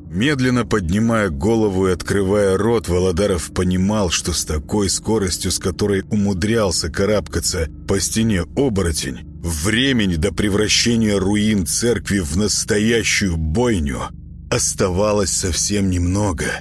Медленно поднимая голову и открывая рот, Володаров понимал, что с такой скоростью, с которой умудрялся карабкаться по стене оборотень, времени до превращения руин церкви в настоящую бойню оставалось совсем немного.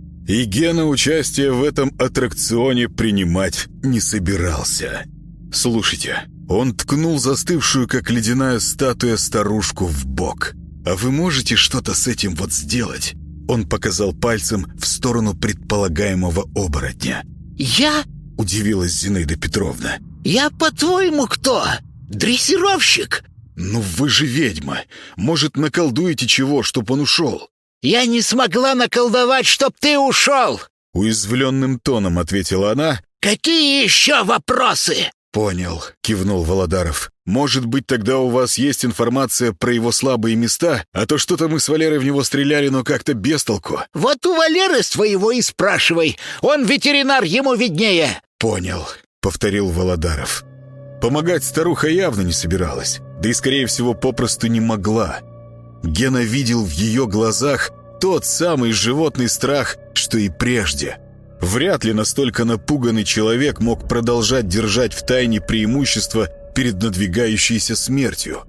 И Гена участие в этом аттракционе принимать не собирался. «Слушайте», он ткнул застывшую, как ледяная статуя, старушку в бок. «А вы можете что-то с этим вот сделать?» Он показал пальцем в сторону предполагаемого оборотня. «Я?» – удивилась Зинаида Петровна. «Я, по-твоему, кто? Дрессировщик?» «Ну вы же ведьма. Может, наколдуете чего, чтоб он ушел?» «Я не смогла наколдовать, чтоб ты ушел!» Уязвленным тоном ответила она. «Какие еще вопросы?» «Понял», — кивнул Володаров. «Может быть, тогда у вас есть информация про его слабые места, а то что-то мы с Валерой в него стреляли, но как-то без толку». «Вот у Валеры своего и спрашивай. Он ветеринар, ему виднее». «Понял», — повторил Володаров. Помогать старуха явно не собиралась, да и, скорее всего, попросту не могла. Гена видел в ее глазах тот самый животный страх, что и прежде. Вряд ли настолько напуганный человек мог продолжать держать в тайне преимущество перед надвигающейся смертью.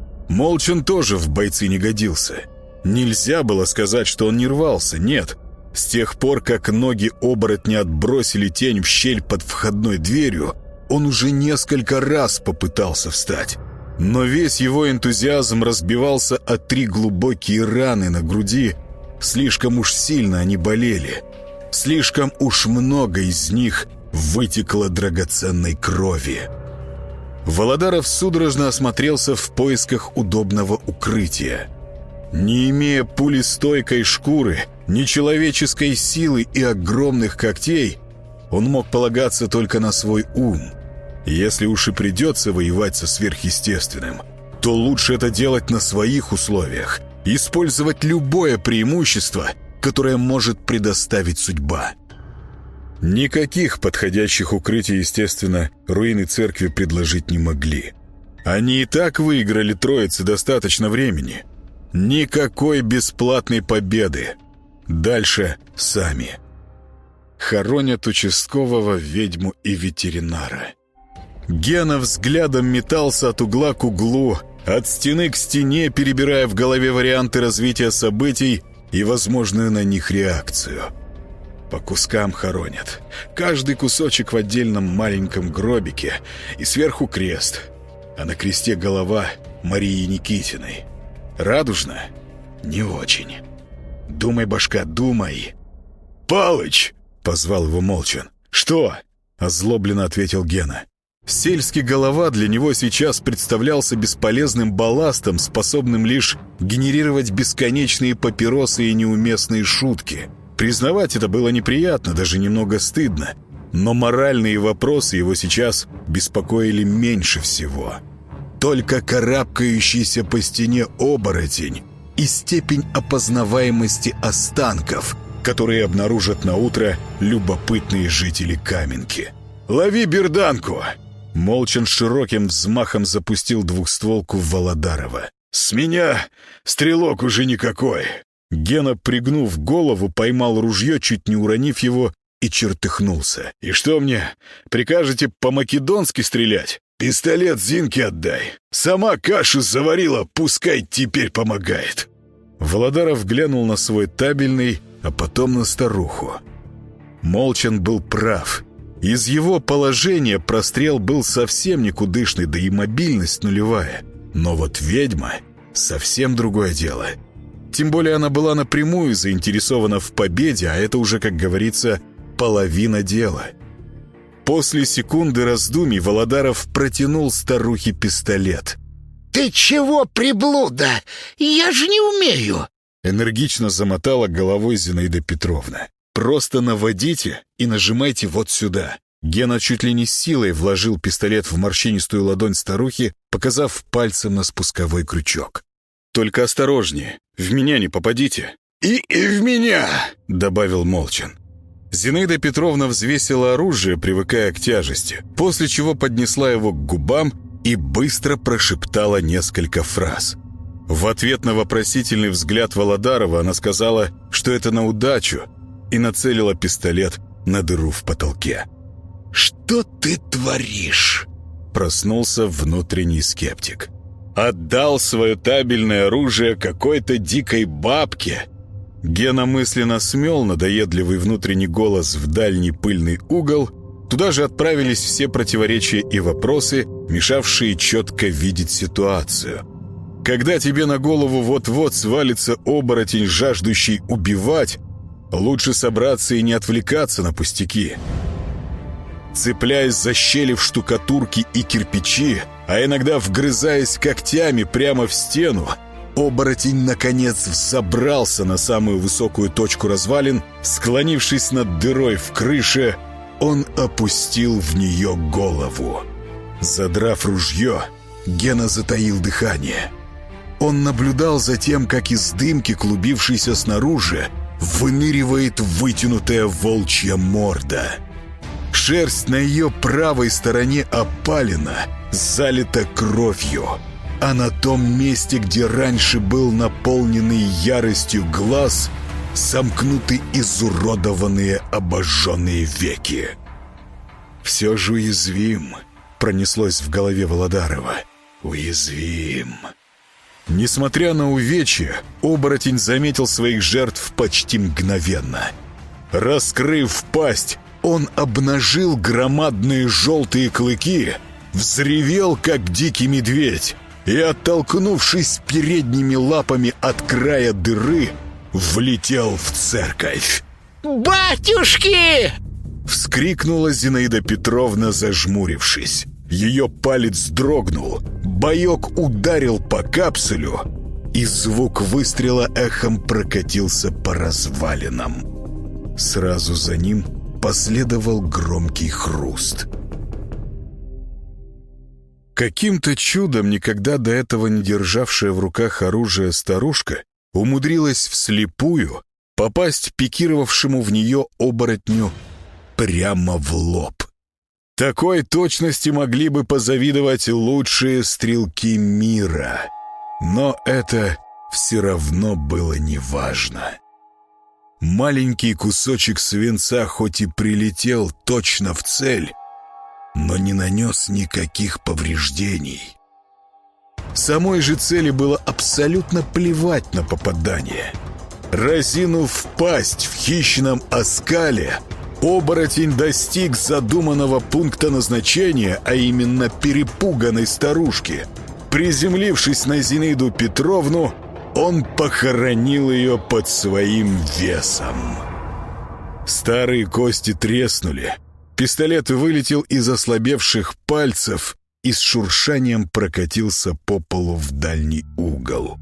Молчан тоже в бойцы не годился. Нельзя было сказать, что он не рвался, нет. С тех пор, как ноги оборотня отбросили тень в щель под входной дверью, он уже несколько раз попытался встать. Но весь его энтузиазм разбивался о 3 глубокие раны на груди. Слишком уж сильно они болели. Слишком уж много из них вытекло драгоценной крови. Володаров судорожно осмотрелся в поисках удобного укрытия. Не имея пулестойкой шкуры, нечеловеческой силы и огромных когтей, он мог полагаться только на свой ум. Если уж и придется воевать со сверхъестественным, то лучше это делать на своих условиях, использовать любое преимущество, которое может предоставить судьба. Никаких подходящих укрытий, естественно, руины церкви предложить не могли. Они и так выиграли троице достаточно времени. Никакой бесплатной победы. Дальше сами. Хоронят участкового, ведьму и ветеринара. Гена взглядом метался от угла к углу, от стены к стене, перебирая в голове варианты развития событий и возможную на них реакцию. По кускам хоронят. Каждый кусочек в отдельном маленьком гробике, и сверху крест, а на кресте голова Марии Никитиной. Радужно? Не очень. Думай, башка, думай. «Палыч!» — позвал его Молчан. «Что?» — озлобленно ответил Гена. Сельский голова для него сейчас представлялся бесполезным балластом, способным лишь генерировать бесконечные папиросы и неуместные шутки. Признавать это было неприятно, даже немного стыдно. Но моральные вопросы его сейчас беспокоили меньше всего. Только карабкающийся по стене оборотень и степень опознаваемости останков, которые обнаружат на утро любопытные жители Каменки. «Лови берданку!» Молчан широким взмахом запустил двухстволку в Володарова. «С меня стрелок уже никакой!» Гена, пригнув голову, поймал ружье, чуть не уронив его, и чертыхнулся. «И что мне, прикажете по-македонски стрелять? Пистолет Зинке отдай. Сама кашу заварила, пускай теперь помогает». Володаров глянул на свой табельный, а потом на старуху. Молчан был прав. Из его положения прострел был совсем никудышный, да и мобильность нулевая. Но вот ведьма — совсем другое дело. Тем более она была напрямую заинтересована в победе, а это уже, как говорится, половина дела. После секунды раздумий Володаров протянул старухе пистолет. «Ты чего, приблуда? Я же не умею!» Энергично замотала головой Зинаида Петровна. «Просто наводите и нажимайте вот сюда». Гена чуть ли не силой вложил пистолет в морщинистую ладонь старухи, показав пальцем на спусковой крючок. «Только осторожнее, в меня не попадите». «И в меня!» — добавил Молчан. Зинаида Петровна взвесила оружие, привыкая к тяжести, после чего поднесла его к губам и быстро прошептала несколько фраз. В ответ на вопросительный взгляд Володарова она сказала, что это на удачу, и нацелила пистолет на дыру в потолке. «Что ты творишь?» — проснулся внутренний скептик. «Отдал свое табельное оружие какой-то дикой бабке». Гена мысленно смел надоедливый внутренний голос в дальний пыльный угол. Туда же отправились все противоречия и вопросы, мешавшие четко видеть ситуацию. Когда тебе на голову вот-вот свалится оборотень, жаждущий убивать, лучше собраться и не отвлекаться на пустяки. Цепляясь за щели в штукатурке и кирпичи, а иногда вгрызаясь когтями прямо в стену, оборотень, наконец, взобрался на самую высокую точку развалин. Склонившись над дырой в крыше, он опустил в нее голову. Задрав ружье, Гена затаил дыхание. Он наблюдал за тем, как из дымки, клубившейся снаружи, выныривает вытянутая волчья морда. Шерсть на ее правой стороне опалена, залита кровью, а на том месте, где раньше был наполненный яростью глаз, сомкнуты изуродованные обожженные веки. «Все же уязвим», — пронеслось в голове Володарова. «Уязвим». Несмотря на увечья, оборотень заметил своих жертв почти мгновенно. Раскрыв пасть, он обнажил громадные желтые клыки, взревел, как дикий медведь, и, оттолкнувшись передними лапами от края дыры, влетел в церковь. «Батюшки!» — вскрикнула Зинаида Петровна, зажмурившись. Ее палец дрогнул, боек ударил по капсулю, и звук выстрела эхом прокатился по развалинам. Сразу за ним последовал громкий хруст. Каким-то чудом никогда до этого не державшая в руках оружие старушка умудрилась вслепую попасть пикировавшему в нее оборотню прямо в лоб. Такой точности могли бы позавидовать лучшие стрелки мира. Но это все равно было неважно. Маленький кусочек свинца хоть и прилетел точно в цель, но не нанес никаких повреждений. Самой же цели было абсолютно плевать на попадание. Разинув пасть в хищном оскале, оборотень достиг задуманного пункта назначения, а именно перепуганной старушки. Приземлившись на Зинаиду Петровну, он похоронил ее под своим весом. Старые кости треснули, пистолет вылетел из ослабевших пальцев и с шуршанием прокатился по полу в дальний угол.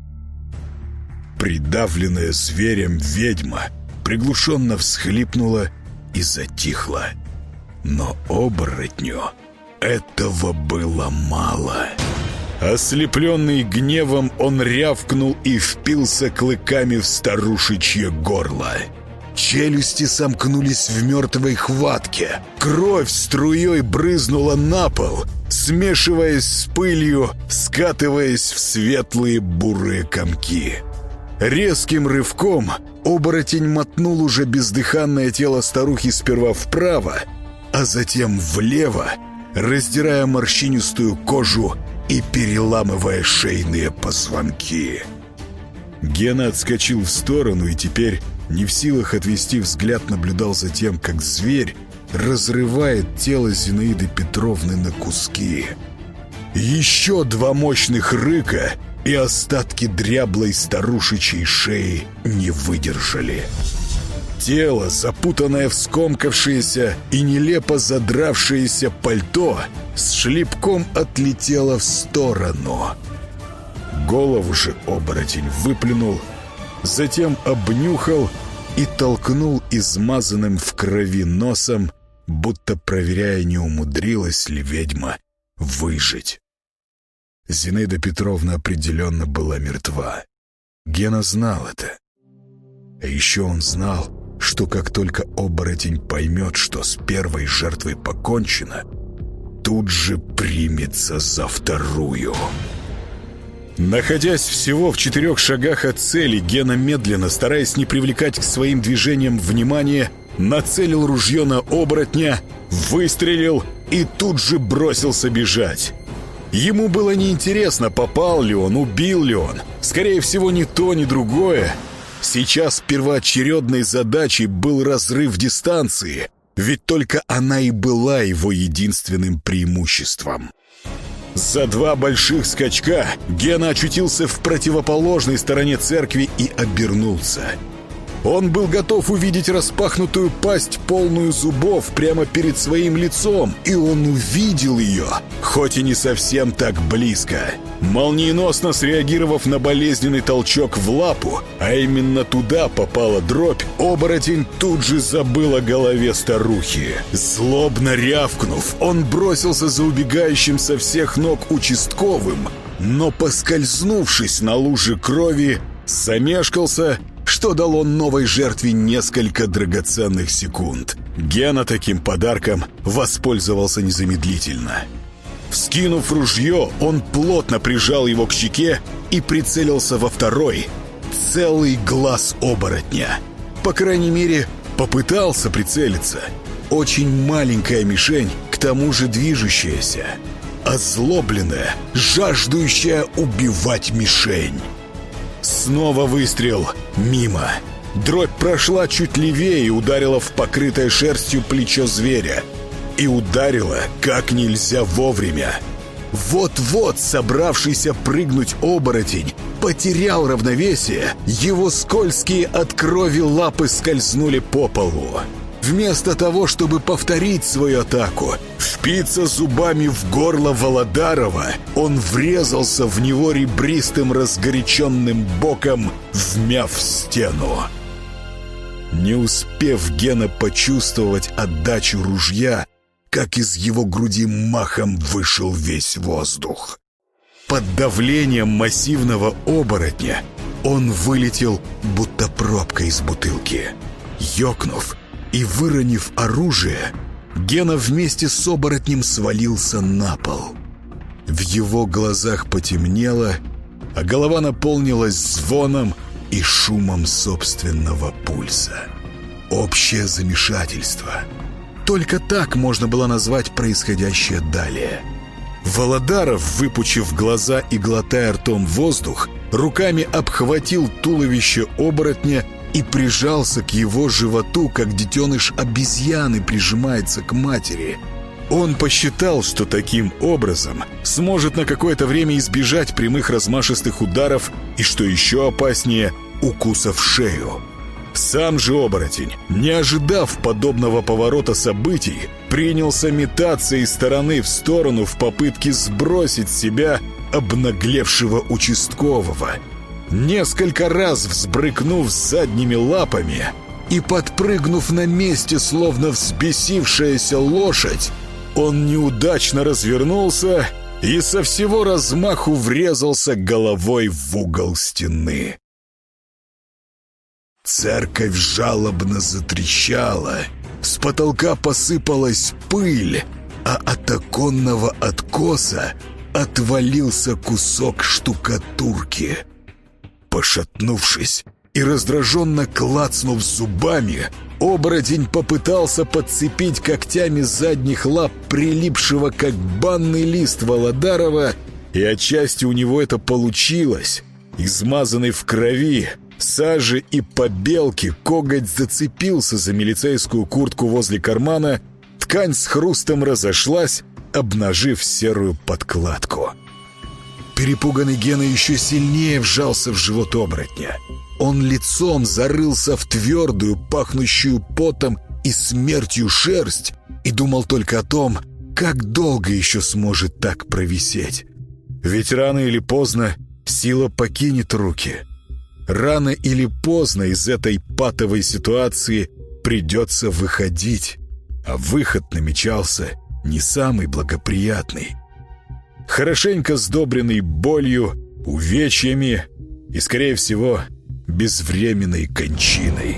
Придавленная зверем ведьма приглушенно всхлипнула и затихла. Но оборотню этого было мало. Ослепленный гневом, он рявкнул и впился клыками в старушечье горло. Челюсти сомкнулись в мертвой хватке. Кровь струей брызнула на пол, смешиваясь с пылью, скатываясь в светлые бурые комки. Резким рывком оборотень мотнул уже бездыханное тело старухи сперва вправо, а затем влево, раздирая морщинистую кожу и переламывая шейные позвонки. Гена отскочил в сторону и теперь, не в силах отвести взгляд, наблюдал за тем, как зверь разрывает тело Зинаиды Петровны на куски. Еще два мощных рыка, и остатки дряблой старушечьей шеи не выдержали. Тело, запутанное в скомкавшееся и нелепо задравшееся пальто, с шлепком отлетело в сторону. Голову же оборотень выплюнул, затем обнюхал и толкнул измазанным в крови носом, будто проверяя, не умудрилась ли ведьма выжить. Зинаида Петровна определенно была мертва. Гена знал это. А еще он знал, что как только оборотень поймет, что с первой жертвой покончено, тут же примется за вторую. Находясь всего в 4 шагах от цели, Гена медленно, стараясь не привлекать к своим движениям внимания, нацелил ружье на оборотня, выстрелил и тут же бросился бежать. Ему было неинтересно, попал ли он, убил ли он. Скорее всего, ни то, ни другое. Сейчас первоочередной задачей был разрыв дистанции, ведь только она и была его единственным преимуществом. За 2 больших скачка Гена очутился в противоположной стороне церкви и обернулся. Он был готов увидеть распахнутую пасть, полную зубов, прямо перед своим лицом, и он увидел ее, хоть и не совсем так близко. Молниеносно среагировав на болезненный толчок в лапу, а именно туда попала дробь, оборотень тут же забыл о голове старухи. Злобно рявкнув, он бросился за убегающим со всех ног участковым, но, поскользнувшись на луже крови, замешкался, что дало новой жертве несколько драгоценных секунд. Гена таким подарком воспользовался незамедлительно. Вскинув ружье, он плотно прижал его к щеке и прицелился во второй, целый глаз оборотня. По крайней мере, попытался прицелиться. Очень маленькая мишень, к тому же движущаяся. Озлобленная, жаждущая убивать мишень. Снова выстрел. Мимо. Дробь прошла чуть левее и ударила в покрытое шерстью плечо зверя. И ударила как нельзя вовремя. Вот-вот собравшийся прыгнуть оборотень потерял равновесие. Его скользкие от крови лапы скользнули по полу. Вместо того, чтобы повторить свою атаку, впиться зубами в горло Володарова, он врезался в него ребристым разгоряченным боком, вмяв в стену. Не успев Гена почувствовать отдачу ружья, как из его груди махом вышел весь воздух. Под давлением массивного оборотня он вылетел, будто пробка из бутылки. Ёкнув и выронив оружие, Гена вместе с оборотнем свалился на пол. В его глазах потемнело, а голова наполнилась звоном и шумом собственного пульса. Общее замешательство. Только так можно было назвать происходящее далее. Володаров, выпучив глаза и глотая ртом воздух, руками обхватил туловище оборотня и прижался к его животу, как детеныш обезьяны прижимается к матери. Он посчитал, что таким образом сможет на какое-то время избежать прямых размашистых ударов и, что еще опаснее, укусов в шею. Сам же оборотень, не ожидав подобного поворота событий, принялся метаться из стороны в сторону в попытке сбросить с себя обнаглевшего участкового. Несколько раз взбрыкнув задними лапами и подпрыгнув на месте, словно взбесившаяся лошадь, он неудачно развернулся и со всего размаху врезался головой в угол стены. Церковь жалобно затрещала, с потолка посыпалась пыль, а от оконного откоса отвалился кусок штукатурки. Пошатнувшись и раздраженно клацнув зубами, оборотень попытался подцепить когтями задних лап прилипшего как банный лист Володарова, и отчасти у него это получилось. Измазанный в крови, саже и побелке, коготь зацепился за милицейскую куртку возле кармана, ткань с хрустом разошлась, обнажив серую подкладку. Перепуганный Гена еще сильнее вжался в живот оборотня. Он лицом зарылся в твердую, пахнущую потом и смертью шерсть и думал только о том, как долго еще сможет так провисеть. Ведь рано или поздно сила покинет руки. Рано или поздно из этой патовой ситуации придется выходить, а выход намечался не самый благоприятный. Хорошенько сдобренный болью, увечьями и, скорее всего, безвременной кончиной.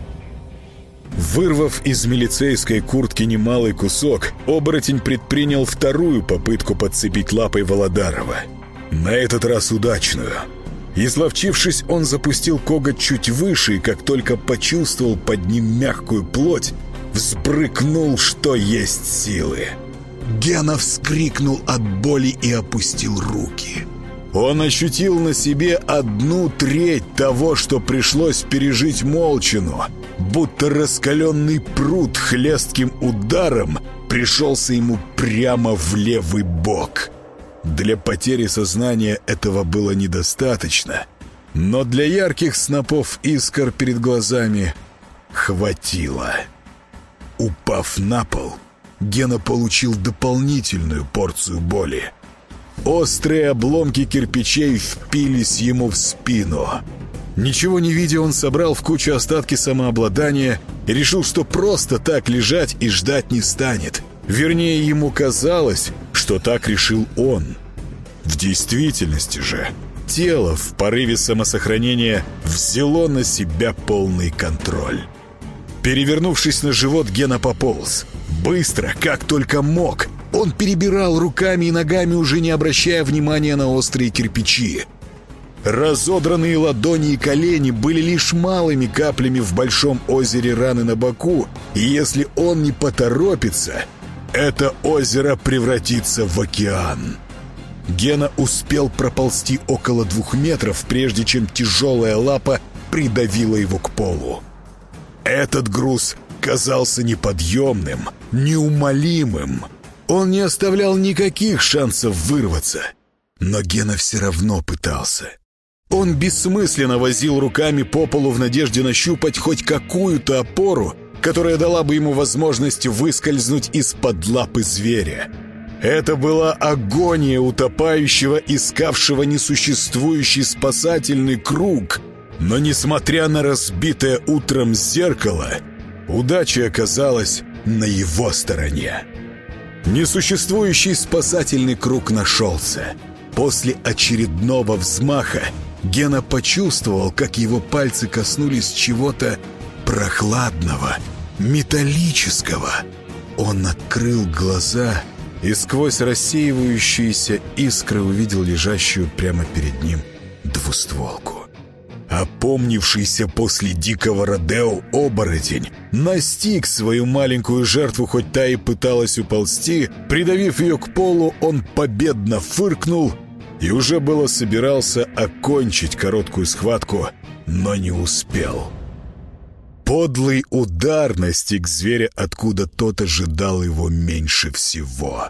Вырвав из милицейской куртки немалый кусок, оборотень предпринял вторую попытку подцепить лапой Володарова. На этот раз удачную. Изловчившись, он запустил коготь чуть выше, и как только почувствовал под ним мягкую плоть, взбрыкнул, что есть силы. Гена вскрикнул от боли и опустил руки. Он ощутил на себе 1/3 того, что пришлось пережить Молчану, будто раскаленный пруд хлестким ударом пришелся ему прямо в левый бок. Для потери сознания этого было недостаточно, но для ярких снопов искр перед глазами хватило. Упав на пол, Гена получил дополнительную порцию боли. Острые обломки кирпичей впились ему в спину. Ничего не видя, он собрал в кучу остатки самообладания и решил, что просто так лежать и ждать не станет. Вернее, ему казалось, что так решил он. В действительности же тело в порыве самосохранения взяло на себя полный контроль. Перевернувшись на живот, Гена пополз. Быстро, как только мог. Он перебирал руками и ногами, уже не обращая внимания на острые кирпичи. Разодранные ладони и колени были лишь малыми каплями в большом озере раны на боку, и если он не поторопится, это озеро превратится в океан. Гена успел проползти около 2 метров, прежде чем тяжелая лапа придавила его к полу. Этот груз казался неподъемным, неумолимым. Он не оставлял никаких шансов вырваться. Но Гена все равно пытался. Он бессмысленно возил руками по полу в надежде нащупать хоть какую-то опору, которая дала бы ему возможность выскользнуть из-под лапы зверя. Это была агония утопающего, искавшего несуществующий спасательный круг. Но, несмотря на разбитое утром зеркало, удача оказалась на его стороне. Несуществующий спасательный круг нашелся. После очередного взмаха Гена почувствовал, как его пальцы коснулись чего-то прохладного, металлического. Он открыл глаза и сквозь рассеивающиеся искры увидел лежащую прямо перед ним двустволку. Опомнившийся после дикого родео оборотень настиг свою маленькую жертву, хоть та и пыталась уползти. Придавив ее к полу, он победно фыркнул и уже было собирался окончить короткую схватку, но не успел. Подлый удар настиг зверя, откуда тот ожидал его меньше всего.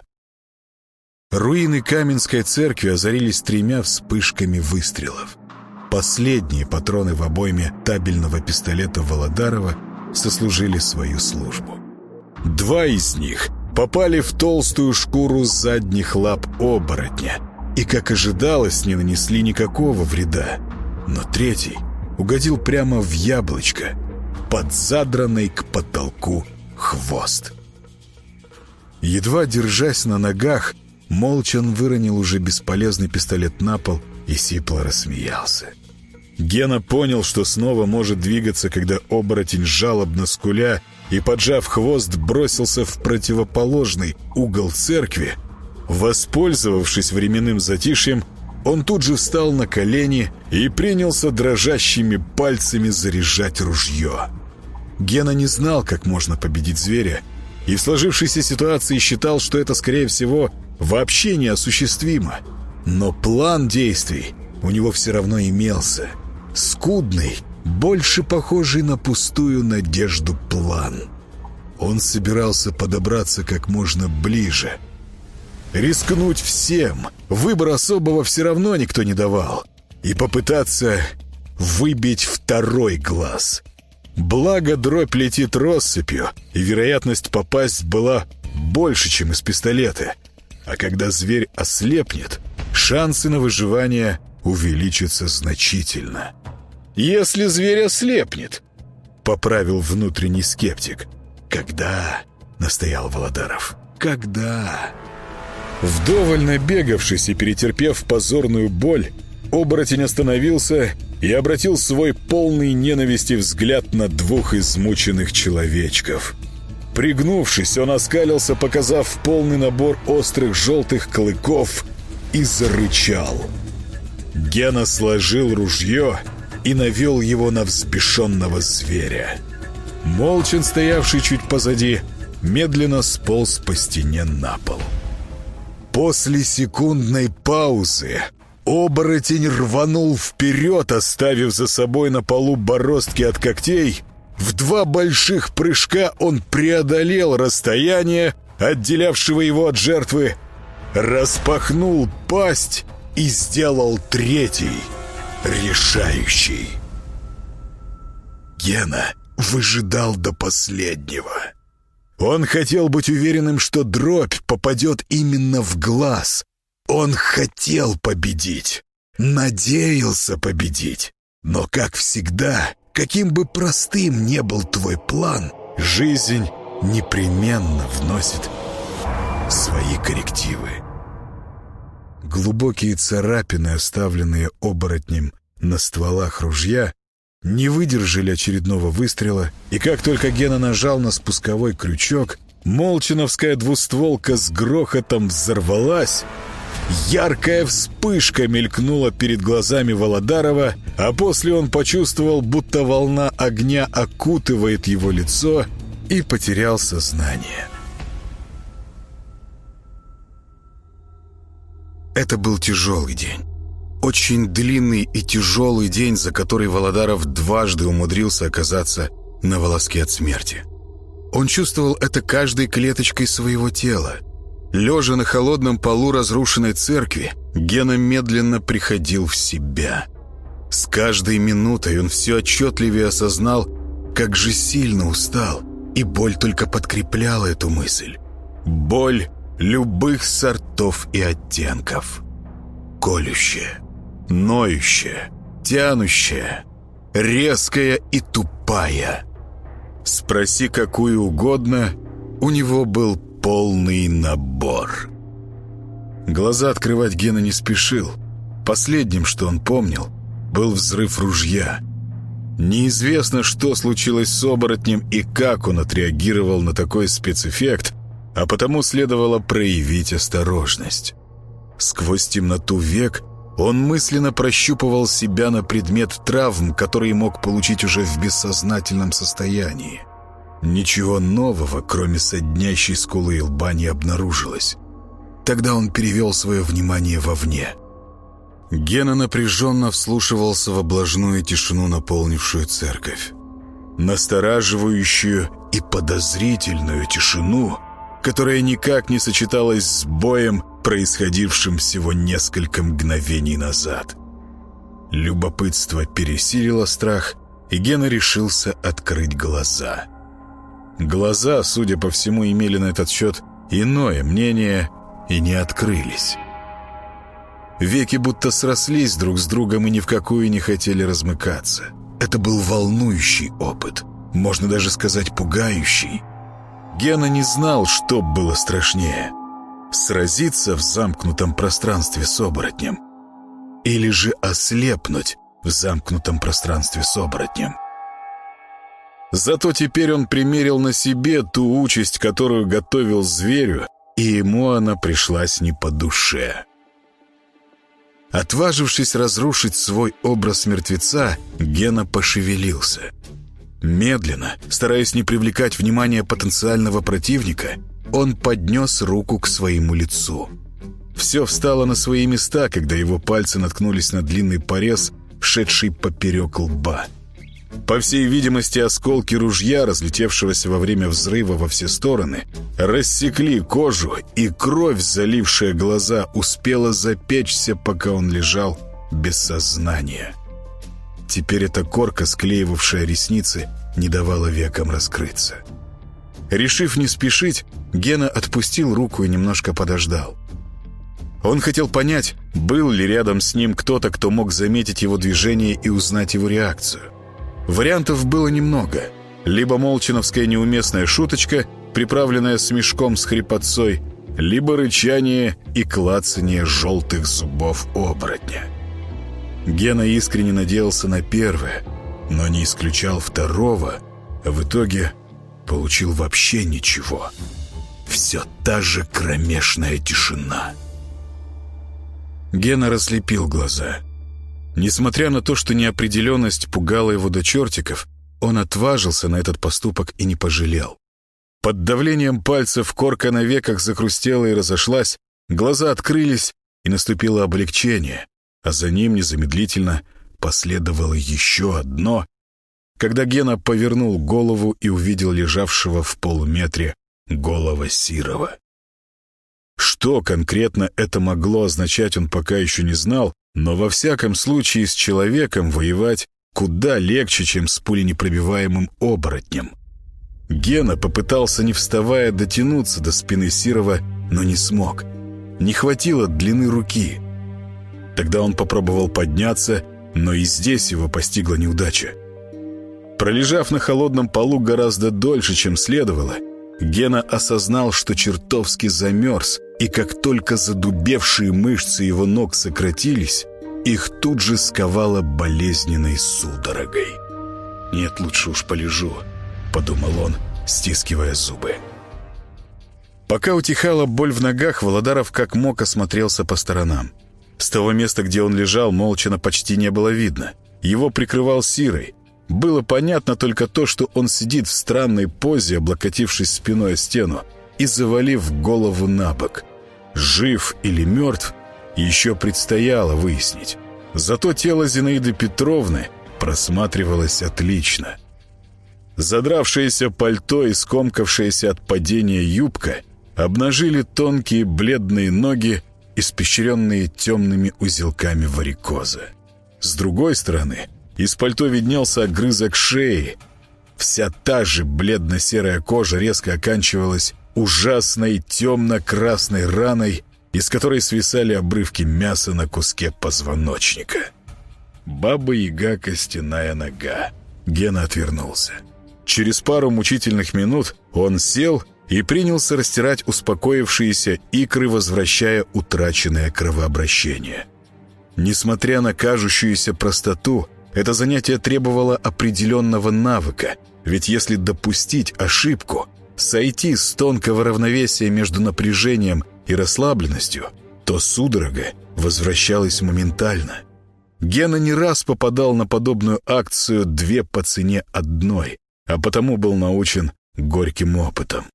Руины Каменской церкви озарились 3 вспышками выстрелов. Последние патроны в обойме табельного пистолета Володарова сослужили свою службу. 2 из них попали в толстую шкуру задних лап оборотня и, как ожидалось, не нанесли никакого вреда. Но 3-й угодил прямо в яблочко, под задранный к потолку хвост. Едва держась на ногах, Молчан выронил уже бесполезный пистолет на пол и сипло рассмеялся. Гена понял, что снова может двигаться, когда оборотень, жалобно скуля и, поджав хвост, бросился в противоположный угол церкви. Воспользовавшись временным затишьем, он тут же встал на колени и принялся дрожащими пальцами заряжать ружье. Гена не знал, как можно победить зверя, и в сложившейся ситуации считал, что это, скорее всего, вообще неосуществимо. Но план действий у него все равно имелся. Скудный, больше похожий на пустую надежду план. Он собирался подобраться как можно ближе. Рискнуть всем, выбор особого все равно никто не давал. И попытаться выбить 2-й глаз. Благо дробь летит россыпью, и вероятность попасть была больше, чем из пистолета. А когда зверь ослепнет, шансы на выживание увеличатся значительно. «Если зверь ослепнет», — поправил внутренний скептик. «Когда?» — настоял Володаров. «Когда?» Вдоволь набегавшись и перетерпев позорную боль, оборотень остановился и обратил свой полный ненависти взгляд на 2 измученных человечков. Пригнувшись, он оскалился, показав полный набор острых желтых клыков, и зарычал. Гена сложил ружье и навел его на взбешенного зверя. Молчин, стоявший чуть позади, медленно сполз по стене на пол. После секундной паузы оборотень рванул вперед, оставив за собой на полу бороздки от когтей. В 2 больших прыжка он преодолел расстояние, отделявшего его от жертвы, распахнул пасть и сделал 3-й, решающий. Гена выжидал до последнего. Он хотел быть уверенным, что дробь попадет именно в глаз. Он хотел победить, надеялся победить. Но, как всегда, каким бы простым ни был твой план, жизнь непременно вносит свои коррективы. Глубокие царапины, оставленные оборотнем на стволах ружья, не выдержали очередного выстрела, и как только Гена нажал на спусковой крючок, молчиновская двустволка с грохотом взорвалась. Яркая вспышка мелькнула перед глазами Володарова, а после он почувствовал, будто волна огня окутывает его лицо, и потерял сознание. Это был тяжелый день. Очень длинный и тяжелый день, за который Володаров дважды умудрился оказаться на волоске от смерти. Он чувствовал это каждой клеточкой своего тела. Лежа на холодном полу разрушенной церкви, Гена медленно приходил в себя. С каждой минутой он все отчетливее осознал, как же сильно устал, и боль только подкрепляла эту мысль. Боль любых сортов и оттенков. Колющая, ноющая, тянущая, резкая и тупая. Спроси какую угодно, у него был полный набор. Глаза открывать Гена не спешил. Последним, что он помнил, был взрыв ружья. Неизвестно, что случилось с оборотнем и как он отреагировал на такой спецэффект, а потому следовало проявить осторожность. Сквозь темноту век он мысленно прощупывал себя на предмет травм, которые мог получить уже в бессознательном состоянии. Ничего нового, кроме соднящей скулы и лба, не обнаружилось. Тогда он перевел свое внимание вовне. Гена напряженно вслушивался в облажную тишину, наполнившую церковь. Настораживающую и подозрительную тишину, которая никак не сочеталась с боем, происходившим всего несколько мгновений назад. Любопытство пересилило страх, и Гена решился открыть глаза. Глаза, судя по всему, имели на этот счет иное мнение и не открылись. Веки будто срослись друг с другом и ни в какую не хотели размыкаться. Это был волнующий опыт, можно даже сказать пугающий. Гена не знал, что было страшнее: сразиться в замкнутом пространстве с оборотнем или же ослепнуть в замкнутом пространстве с оборотнем. Зато теперь он примерил на себе ту участь, которую готовил зверю, и ему она пришлась не по душе. Отважившись разрушить свой образ мертвеца, Гена пошевелился. Медленно, стараясь не привлекать внимания потенциального противника, он поднес руку к своему лицу. Все встало на свои места, когда его пальцы наткнулись на длинный порез, шедший поперек лба. По всей видимости, осколки ружья, разлетевшегося во время взрыва во все стороны, рассекли кожу, и кровь, залившая глаза, успела запечься, пока он лежал без сознания. Теперь эта корка, склеивавшая ресницы, не давала векам раскрыться. Решив не спешить, Гена отпустил руку и немножко подождал. Он хотел понять, был ли рядом с ним кто-то, кто мог заметить его движение и узнать его реакцию. Вариантов было немного. Либо молчиновская неуместная шуточка, приправленная смешком с хрипотцой, либо рычание и клацание желтых зубов оборотня. Гена искренне надеялся на первое, но не исключал второго, а в итоге получил вообще ничего. Все та же кромешная тишина. Гена разлепил глаза. Несмотря на то, что неопределенность пугала его до чертиков, он отважился на этот поступок и не пожалел. Под давлением пальцев корка на веках захрустела и разошлась, глаза открылись, и наступило облегчение, а за ним незамедлительно последовало еще одно, когда Гена повернул голову и увидел лежавшего в полуметре голого Сирова. Что конкретно это могло означать, он пока еще не знал, но во всяком случае с человеком воевать куда легче, чем с пуленепробиваемым оборотнем. Гена попытался, не вставая, дотянуться до спины Сирова, но не смог. Не хватило длины руки. Тогда он попробовал подняться, но и здесь его постигла неудача. Пролежав на холодном полу гораздо дольше, чем следовало, Гена осознал, что чертовски замерз, и как только задубевшие мышцы его ног сократились, их тут же сковало болезненной судорогой. «Нет, лучше уж полежу», — подумал он, стискивая зубы. Пока утихала боль в ногах, Володаров как мог осмотрелся по сторонам. С того места, где он лежал, Молчана почти не было видно. Его прикрывал Сирый. Было понятно только то, что он сидит в странной позе, облокотившись спиной о стену и завалив голову на бок. Жив или мертв, еще предстояло выяснить. Зато тело Зинаиды Петровны просматривалось отлично. Задравшееся пальто и скомкавшаяся от падения юбка обнажили тонкие бледные ноги, испещренные темными узелками варикоза. С другой стороны, из пальто виднелся огрызок шеи. Вся та же бледно-серая кожа резко оканчивалась ужасной темно-красной раной, из которой свисали обрывки мяса на куске позвоночника. Баба-яга, костяная нога. Гена отвернулся. Через пару мучительных минут он сел и принялся растирать успокоившиеся икры, возвращая утраченное кровообращение. Несмотря на кажущуюся простоту, это занятие требовало определенного навыка, ведь если допустить ошибку, сойти с тонкого равновесия между напряжением и расслабленностью, то судорога возвращалась моментально. Гена не раз попадал на подобную акцию 2 по цене 1, а потому был научен горьким опытом.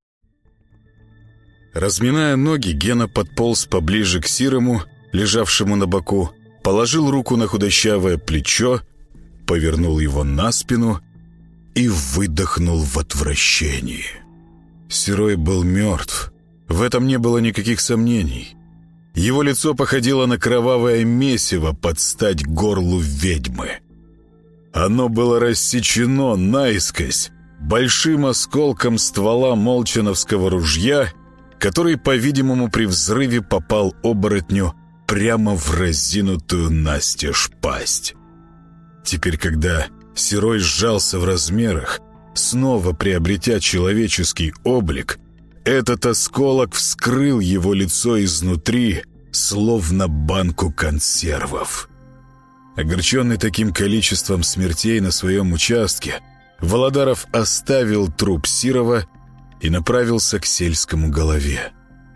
Разминая ноги, Гена подполз поближе к Сирому, лежавшему на боку, положил руку на худощавое плечо, повернул его на спину и выдохнул в отвращении. Серой был мертв. В этом не было никаких сомнений. Его лицо походило на кровавое месиво под стать горлу ведьмы. Оно было рассечено наискось большим осколком ствола молчановского ружья, который, по-видимому, при взрыве попал оборотню прямо в разинутую настежь пасть. Теперь, когда Серой сжался в размерах, снова приобретя человеческий облик, этот осколок вскрыл его лицо изнутри, словно банку консервов. Огорченный таким количеством смертей на своем участке, Володаров оставил труп Сирова и направился к сельскому голове.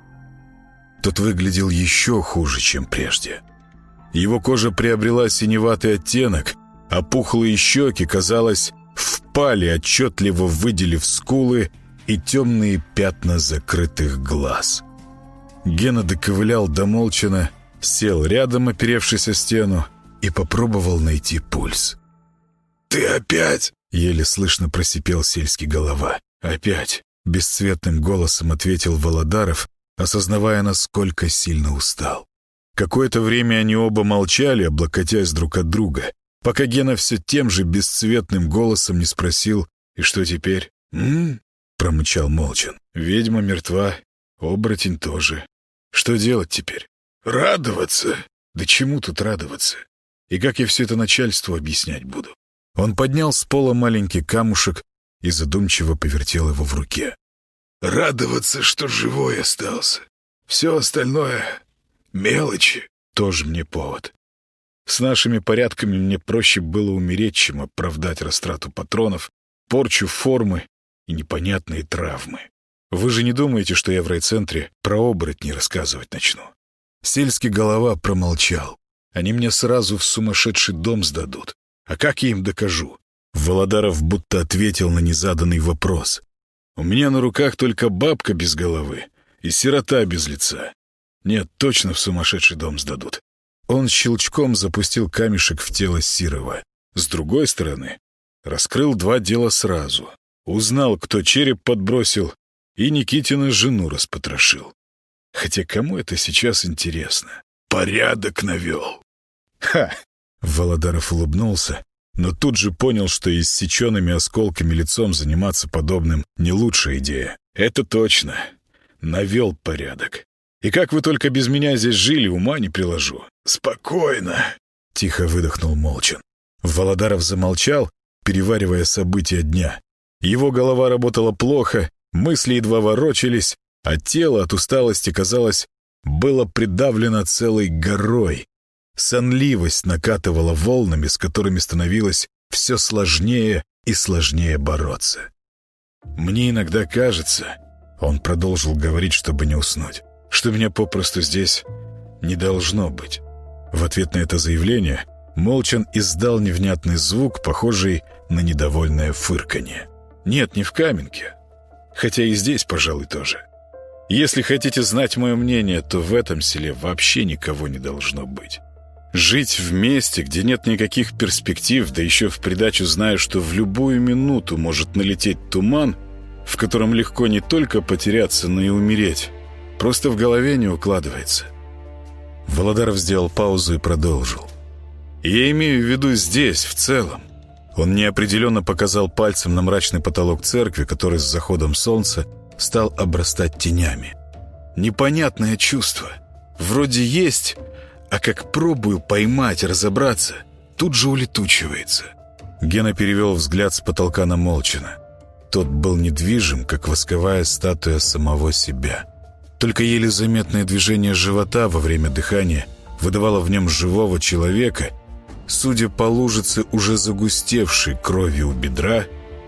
Тот выглядел еще хуже, чем прежде. Его кожа приобрела синеватый оттенок, а пухлые щеки, казалось, впали, отчетливо выделив скулы и темные пятна закрытых глаз. Гена доковылял до Молчана, сел рядом, оперевшись о стену, и попробовал найти пульс. «Ты опять?» — еле слышно просипел сельский голова. «Опять?» — бесцветным голосом ответил Володаров, осознавая, насколько сильно устал. Какое-то время они оба молчали, облокотясь друг от друга, пока Гена все тем же бесцветным голосом не спросил: «И что теперь?» промычал Молчан. «Ведьма мертва, оборотень тоже. Что делать теперь?» «Радоваться?» «Да чему тут радоваться? И как я все это начальству объяснять буду?» Он поднял с пола маленький камушек и задумчиво повертел его в руке. «Радоваться, что живой остался. Все остальное — мелочи. Тоже мне повод. С нашими порядками мне проще было умереть, чем оправдать растрату патронов, порчу формы и непонятные травмы. Вы же не думаете, что я в райцентре про оборотней рассказывать начну? Сельский голова промолчал. Они меня сразу в сумасшедший дом сдадут. А как я им докажу? Володаров будто ответил на незаданный вопрос. У меня на руках только бабка без головы и сирота без лица. Нет, точно в сумасшедший дом сдадут. Он щелчком запустил камешек в тело Сирова. С другой стороны, раскрыл 2 дела сразу. Узнал, кто череп подбросил, и Никитина жену распотрошил. Хотя кому это сейчас интересно? Порядок навел. Ха! Володаров улыбнулся, но тут же понял, что иссеченными осколками лицом заниматься подобным не лучшая идея. Это точно. Навел порядок. И как вы только без меня здесь жили, ума не приложу. Спокойно, тихо выдохнул Молчин. Володаров замолчал, переваривая события дня. Его голова работала плохо, мысли едва ворочались, а тело от усталости, казалось, было придавлено целой горой. Сонливость накатывала волнами, с которыми становилось все сложнее и сложнее бороться. «Мне иногда кажется...» — он продолжил говорить, чтобы не уснуть, что меня попросту здесь не должно быть. В ответ на это заявление Молчин издал невнятный звук, похожий на недовольное фырканье. «Нет, не в Каменке. Хотя и здесь, пожалуй, тоже. Если хотите знать мое мнение, то в этом селе вообще никого не должно быть. Жить в месте, где нет никаких перспектив, да еще в придачу зная, что в любую минуту может налететь туман, в котором легко не только потеряться, но и умереть, просто в голове не укладывается». Володаров сделал паузу и продолжил. «Я имею в виду здесь, в целом». Он неопределенно показал пальцем на мрачный потолок церкви, который с заходом солнца стал обрастать тенями. «Непонятное чувство. Вроде есть, а как пробую поймать, разобраться, тут же улетучивается». Гена перевел взгляд с потолка на Молчина. Тот был недвижим, как восковая статуя самого себя. Только еле заметное движение живота во время дыхания выдавало в нем живого человека, судя по лужице уже загустевшей кровью у бедра,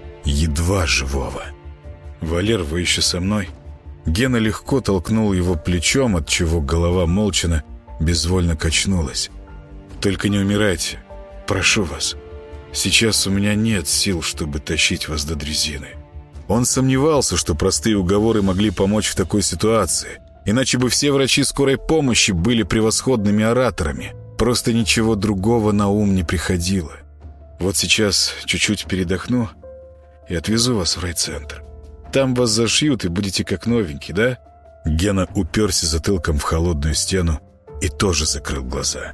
едва живого. «Валер, вы еще со мной?» Гена легко толкнул его плечом, отчего голова Молчина безвольно качнулась. «Только не умирайте, прошу вас. Сейчас у меня нет сил, чтобы тащить вас до дрезины». Он сомневался, что простые уговоры могли помочь в такой ситуации, иначе бы все врачи скорой помощи были превосходными ораторами. Просто ничего другого на ум не приходило. «Вот сейчас чуть-чуть передохну и отвезу вас в райцентр. Там вас зашьют и будете как новенький, да?» Гена уперся затылком в холодную стену и тоже закрыл глаза.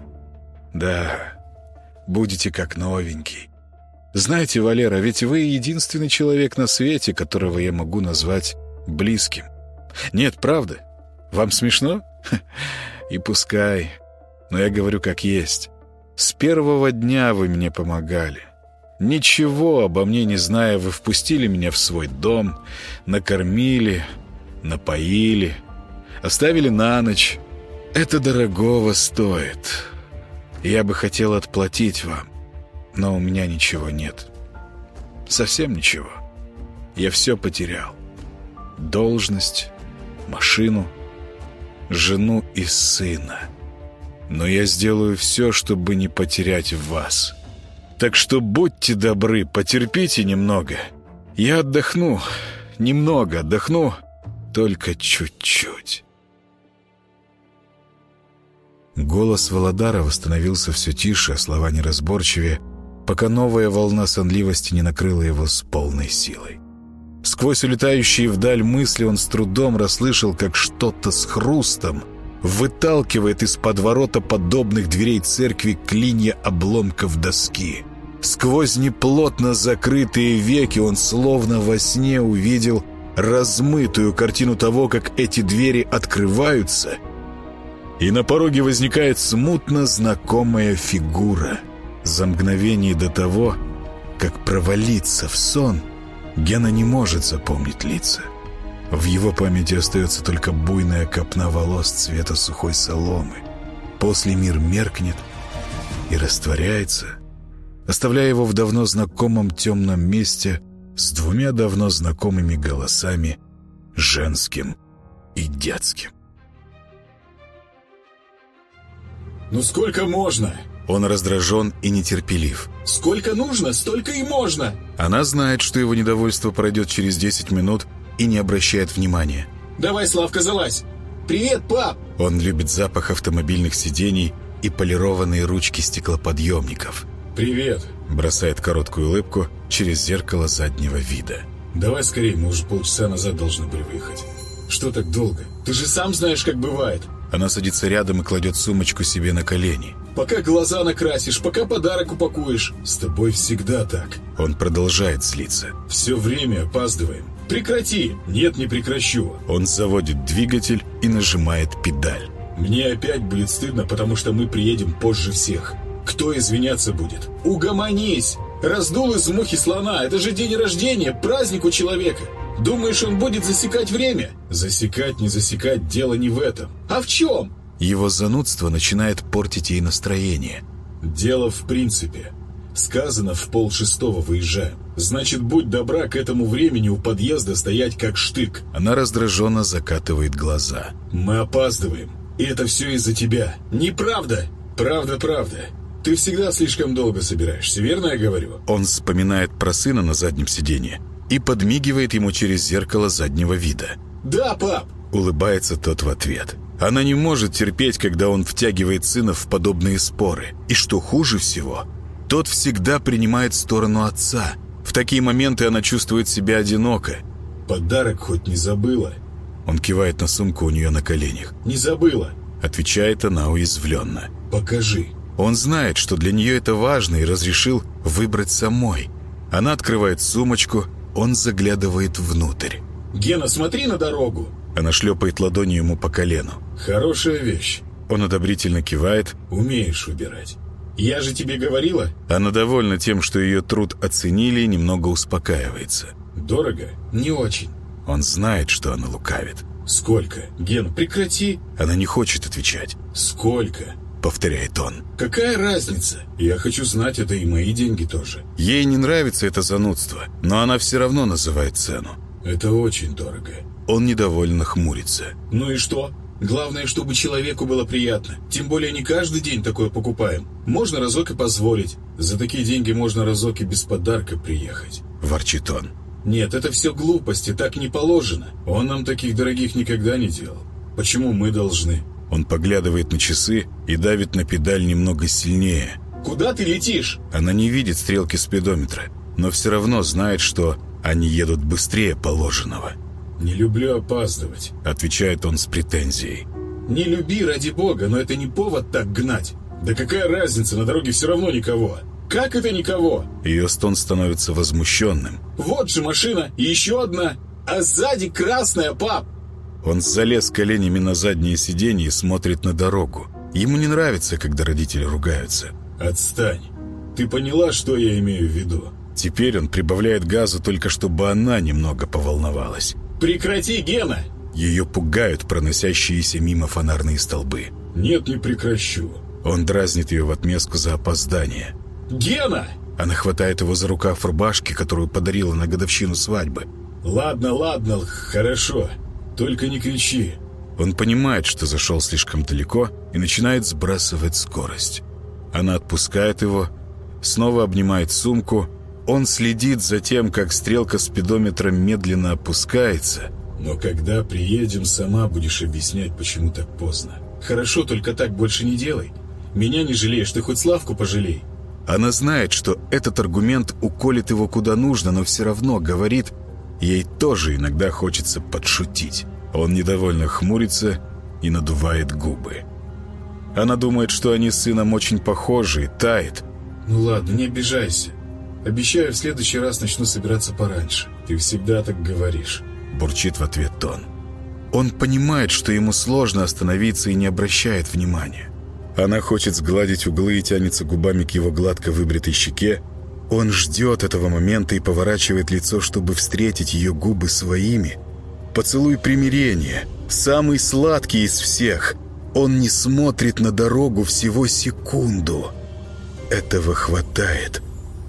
«Да, будете как новенький. Знаете, Валера, ведь вы единственный человек на свете, которого я могу назвать близким. Нет, правда? Вам смешно? И пускай. Но я говорю как есть. С первого дня вы мне помогали. Ничего обо мне не зная, вы впустили меня в свой дом, накормили, напоили, оставили на ночь. Это дорогого стоит. Я бы хотел отплатить вам, но у меня ничего нет. Совсем ничего. Я все потерял. Должность, машину, жену и сына. Но я сделаю все, чтобы не потерять вас. Так что будьте добры, потерпите немного. Я отдохну, немного отдохну, только чуть-чуть». Голос Володарова становился все тише, а слова неразборчивее, пока новая волна сонливости не накрыла его с полной силой. Сквозь улетающие вдаль мысли он с трудом расслышал, как что-то с хрустом выталкивает из-под ворота подобных дверей церкви клинья обломков доски. Сквозь неплотно закрытые веки он словно во сне увидел размытую картину того, как эти двери открываются, и на пороге возникает смутно знакомая фигура. За мгновение до того, как провалиться в сон, Гена не может запомнить лица. В его памяти остается только буйная копна волос цвета сухой соломы. После мир меркнет и растворяется, оставляя его в давно знакомом темном месте с 2 давно знакомыми голосами, женским и детским. Ну сколько можно? Он раздражен и нетерпелив. Сколько нужно, столько и можно. Она знает, что его недовольство пройдет через 10 минут и не обращает внимания. Давай, Славка, залазь. Привет, пап. Он любит запах автомобильных сидений и полированные ручки стеклоподъемников. Привет. Бросает короткую улыбку через зеркало заднего вида. Давай скорее, мы уже полчаса назад должны были выехать. Что так долго? Ты же сам знаешь, как бывает. Она садится рядом и кладет сумочку себе на колени. Пока глаза накрасишь, пока подарок упакуешь. С тобой всегда так. Он продолжает злиться. Все время опаздываем. Прекрати! Нет, не прекращу. Он заводит двигатель и нажимает педаль. Мне опять будет стыдно, потому что мы приедем позже всех. Кто извиняться будет? Угомонись! Раздул из мухи слона. Это же день рождения, праздник у человека. Думаешь, он будет засекать время? Засекать, не засекать, дело не в этом. А в чем? Его занудство начинает портить ей настроение. Дело в принципе. Сказано, в 5:30 выезжаем. Значит, будь добра к этому времени у подъезда стоять как штык. Она раздраженно закатывает глаза. Мы опаздываем. И это все из-за тебя. Неправда. Правда. Ты всегда слишком долго собираешься, верно я говорю? Он вспоминает про сына на заднем сиденье и подмигивает ему через зеркало заднего вида. Да, пап. Улыбается тот в ответ. Она не может терпеть, когда он втягивает сына в подобные споры. И что хуже всего, тот всегда принимает сторону отца. В такие моменты она чувствует себя одиноко. Подарок хоть не забыла? Он кивает на сумку у нее на коленях. Не забыла. Отвечает она уязвленно. Покажи. Он знает, что для нее это важно, и разрешил выбрать самой. Она открывает сумочку, он заглядывает внутрь. Гена, смотри на дорогу. Она шлепает ладонью ему по колену. Хорошая вещь. Он одобрительно кивает. Умеешь выбирать. Я же тебе говорила. Она довольна тем, что ее труд оценили, и немного успокаивается. Дорого? Не очень. Он знает, что она лукавит. Сколько? Ген, прекрати. Она не хочет отвечать. Сколько? Повторяет он. Какая разница? Я хочу знать, это и мои деньги тоже. Ей не нравится это занудство, но она все равно называет цену. Это очень дорого. Он недовольно хмурится. Ну и что? Главное, чтобы человеку было приятно. Тем более не каждый день такое покупаем. Можно разок и позволить. За такие деньги можно разок и без подарка приехать. Ворчит он. Нет, это все глупости, так не положено. Он нам таких дорогих никогда не делал. Почему мы должны? Он поглядывает на часы и давит на педаль немного сильнее. Куда ты летишь? Она не видит стрелки спидометра, но все равно знает, что они едут быстрее положенного. Не люблю опаздывать, отвечает он с претензией. Не люби, ради бога, но это не повод так гнать. Да какая разница, на дороге все равно никого. Как это никого? Ее стон становится возмущенным. Вот же машина, и еще одна. А сзади красная, пап. Он залез коленями на заднее сиденье и смотрит на дорогу. Ему не нравится, когда родители ругаются. Отстань. Ты поняла, что я имею в виду? Теперь он прибавляет газу, только чтобы она немного поволновалась. Прекрати, Гена! Ее пугают проносящиеся мимо фонарные столбы. Нет, не прекращу. Он дразнит ее в отместку за опоздание. Гена! Она хватает его за рукав рубашки, которую подарила на годовщину свадьбы. Ладно, хорошо. Только не кричи. Он понимает, что зашел слишком далеко, и начинает сбрасывать скорость. Она отпускает его, снова обнимает сумку. Он следит за тем, как стрелка спидометра медленно опускается. Но когда приедем, сама будешь объяснять, почему так поздно. Хорошо, только так больше не делай. Меня не жалеешь, ты хоть Славку пожалей. Она знает, что этот аргумент уколет его куда нужно, но все равно говорит, ей тоже иногда хочется подшутить. Он недовольно хмурится и надувает губы. Она думает, что они с сыном очень похожи, и тает. Ну ладно, не обижайся. Обещаю, в следующий раз начну собираться пораньше. Ты всегда так говоришь. Бурчит в ответ он. Он понимает, что ему сложно остановиться, и не обращает внимания. Она хочет сгладить углы и тянется губами к его гладко выбритой щеке. Он ждет этого момента и поворачивает лицо, чтобы встретить ее губы своими. Поцелуй примирения, самый сладкий из всех. Он не смотрит на дорогу всего секунду. Этого хватает,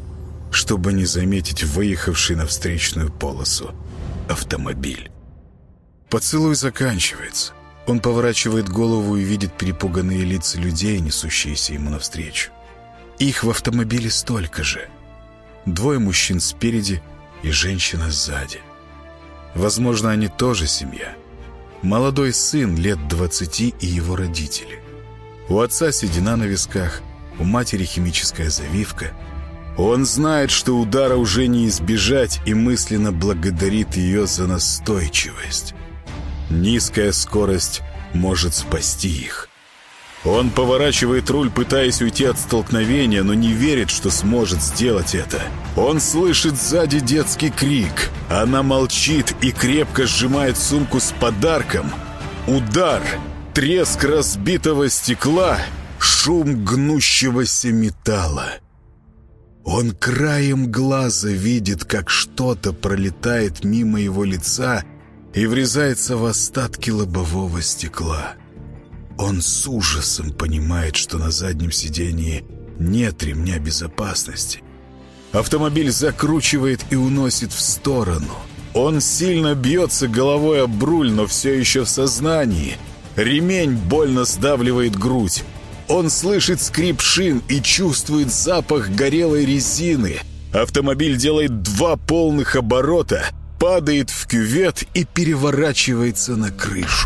чтобы не заметить выехавший на встречную полосу автомобиль. Поцелуй заканчивается. Он поворачивает голову и видит перепуганные лица людей, несущиеся ему навстречу. Их в автомобиле столько же. 2 мужчин спереди и женщина сзади. Возможно, они тоже семья. Молодой сын лет 20 и его родители. У отца седина на висках, у матери химическая завивка. Он знает, что удара уже не избежать, и мысленно благодарит ее за настойчивость. Низкая скорость может спасти их. Он поворачивает руль, пытаясь уйти от столкновения, но не верит, что сможет сделать это. Он слышит сзади детский крик. Она молчит и крепко сжимает сумку с подарком. Удар, треск разбитого стекла, шум гнущегося металла. Он краем глаза видит, как что-то пролетает мимо его лица и врезается в остатки лобового стекла. Он с ужасом понимает, что на заднем сидении нет ремня безопасности. Автомобиль закручивает и уносит в сторону. Он сильно бьется головой об руль, но все еще в сознании. Ремень больно сдавливает грудь. Он слышит скрип шин и чувствует запах горелой резины. Автомобиль делает 2 полных оборота, падает в кювет и переворачивается на крышу.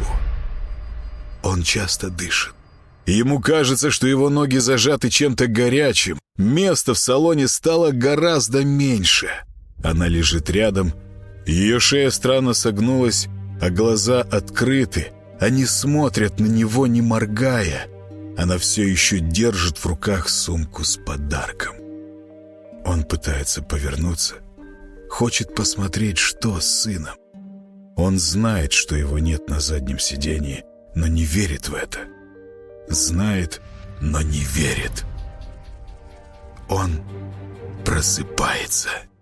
Он часто дышит. Ему кажется, что его ноги зажаты чем-то горячим. Места в салоне стало гораздо меньше. Она лежит рядом. Ее шея странно согнулась, а глаза открыты. Они смотрят на него, не моргая. Она все еще держит в руках сумку с подарком. Он пытается повернуться. Хочет посмотреть, что с сыном. Он знает, что его нет на заднем сидении, но не верит в это. Знает, но не верит. Он просыпается.